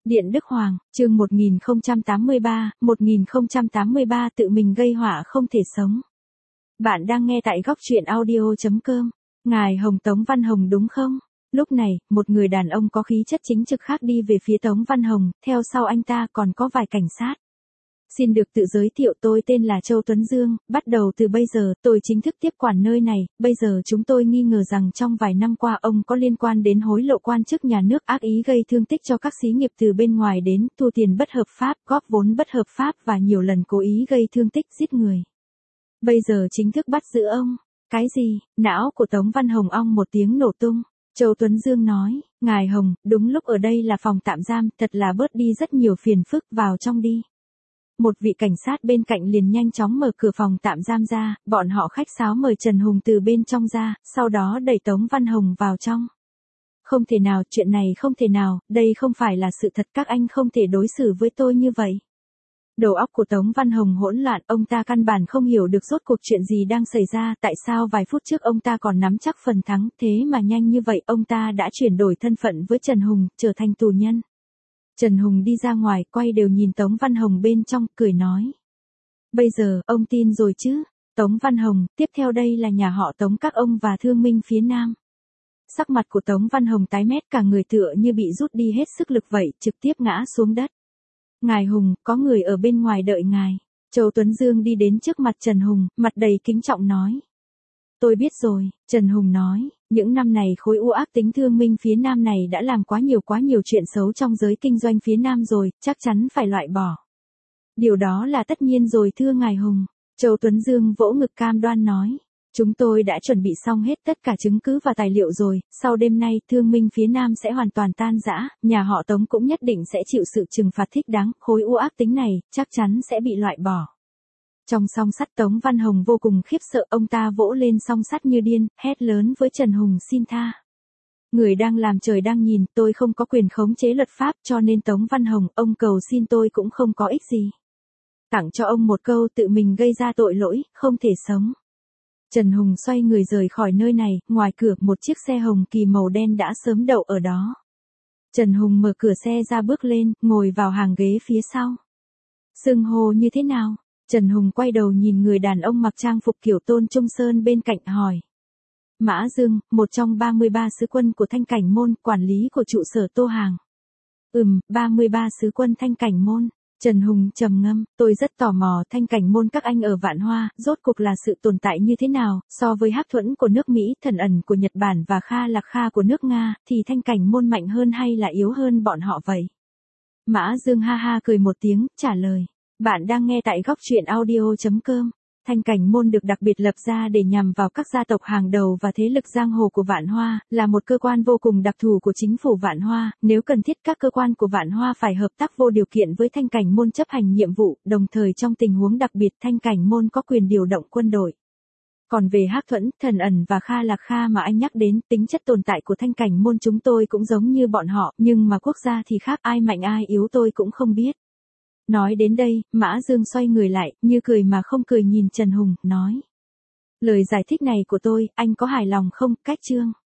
Điện Đức Hoàng, chương 1083 tự mình gây họa không thể sống. Bạn đang nghe tại góc truyện audio.com. Ngài Hồng Tống Văn Hồng đúng không? Lúc này, một người đàn ông có khí chất chính trực khác đi về phía Tống Văn Hồng, theo sau anh ta còn có vài cảnh sát. Xin được tự giới thiệu, tôi tên là Châu Tuấn Dương, bắt đầu từ bây giờ tôi chính thức tiếp quản nơi này. Bây giờ chúng tôi nghi ngờ rằng trong vài năm qua ông có liên quan đến hối lộ quan chức nhà nước, ác ý gây thương tích cho các xí nghiệp từ bên ngoài đến, thu tiền bất hợp pháp, góp vốn bất hợp pháp và nhiều lần cố ý gây thương tích, giết người. Bây giờ chính thức bắt giữ ông. Cái gì? Não của Tống Văn Hồng ong một tiếng nổ tung. Châu Tuấn Dương nói, ngài Hồng, đúng lúc ở đây là phòng tạm giam, thật là bớt đi rất nhiều phiền phức, vào trong đi. Một vị cảnh sát bên cạnh liền nhanh chóng mở cửa phòng tạm giam ra, bọn họ khách sáo mời Trần Hùng từ bên trong ra, sau đó đẩy Tống Văn Hồng vào trong. Không thể nào, chuyện này không thể nào, đây không phải là sự thật, các anh không thể đối xử với tôi như vậy. Đầu óc của Tống Văn Hồng hỗn loạn, ông ta căn bản không hiểu được rốt cuộc chuyện gì đang xảy ra, tại sao vài phút trước ông ta còn nắm chắc phần thắng, thế mà nhanh như vậy ông ta đã chuyển đổi thân phận với Trần Hùng, trở thành tù nhân. Trần Hùng đi ra ngoài, quay đều nhìn Tống Văn Hồng bên trong, cười nói. Bây giờ, ông tin rồi chứ? Tống Văn Hồng, tiếp theo đây là nhà họ Tống các ông và thương minh phía Nam. Sắc mặt của Tống Văn Hồng tái mét, cả người tựa như bị rút đi hết sức lực vậy, trực tiếp ngã xuống đất. Ngài Hùng, có người ở bên ngoài đợi ngài. Châu Tuấn Dương đi đến trước mặt Trần Hùng, mặt đầy kính trọng nói. Tôi biết rồi, Trần Hùng nói, những năm này khối u ác tính thương minh phía Nam này đã làm quá nhiều chuyện xấu trong giới kinh doanh phía Nam rồi, chắc chắn phải loại bỏ. Điều đó là tất nhiên rồi thưa ngài Hùng. Châu Tuấn Dương vỗ ngực cam đoan nói. Chúng tôi đã chuẩn bị xong hết tất cả chứng cứ và tài liệu rồi, sau đêm nay thương minh phía Nam sẽ hoàn toàn tan rã, nhà họ Tống cũng nhất định sẽ chịu sự trừng phạt thích đáng, khối u ác tính này chắc chắn sẽ bị loại bỏ. Trong song sắt Tống Văn Hồng vô cùng khiếp sợ, ông ta vỗ lên song sắt như điên, hét lớn với Trần Hùng xin tha. Người đang làm trời đang nhìn, tôi không có quyền khống chế luật pháp cho nên Tống Văn Hồng, ông cầu xin tôi cũng không có ích gì. Tặng cho ông một câu, tự mình gây ra tội lỗi, không thể sống. Trần Hùng xoay người rời khỏi nơi này, ngoài cửa một chiếc xe hồng kỳ màu đen đã sớm đậu ở đó. Trần Hùng mở cửa xe ra bước lên, ngồi vào hàng ghế phía sau. Xưng hô như thế nào? Trần Hùng quay đầu nhìn người đàn ông mặc trang phục kiểu Tôn Trung Sơn bên cạnh hỏi. Mã Dương, một trong 33 sứ quân của Thanh Cảnh Môn, quản lý của trụ sở Tô Hàng. 33 sứ quân Thanh Cảnh Môn. Trần Hùng trầm ngâm, tôi rất tò mò Thanh Cảnh Môn các anh ở Vạn Hoa, rốt cuộc là sự tồn tại như thế nào, so với Hắc Thuẫn của nước Mỹ, Thần Ẩn của Nhật Bản và Kha Lạc Kha của nước Nga, thì Thanh Cảnh Môn mạnh hơn hay là yếu hơn bọn họ vậy? Mã Dương ha ha cười một tiếng, trả lời. Bạn đang nghe tại góc truyện audio.com. Thanh Cảnh Môn được đặc biệt lập ra để nhằm vào các gia tộc hàng đầu và thế lực giang hồ của Vạn Hoa, là một cơ quan vô cùng đặc thù của chính phủ Vạn Hoa, nếu cần thiết các cơ quan của Vạn Hoa phải hợp tác vô điều kiện với Thanh Cảnh Môn chấp hành nhiệm vụ, đồng thời trong tình huống đặc biệt Thanh Cảnh Môn có quyền điều động quân đội. Còn về Hắc Thuẫn, Thần Ẩn và Kha Lạc Kha mà anh nhắc đến, tính chất tồn tại của Thanh Cảnh Môn chúng tôi cũng giống như bọn họ, nhưng mà quốc gia thì khác, ai mạnh ai yếu tôi cũng không biết. Nói đến đây, Mã Dương xoay người lại, như cười mà không cười nhìn Trần Hùng, nói. Lời giải thích này của tôi, anh có hài lòng không? Cách chương.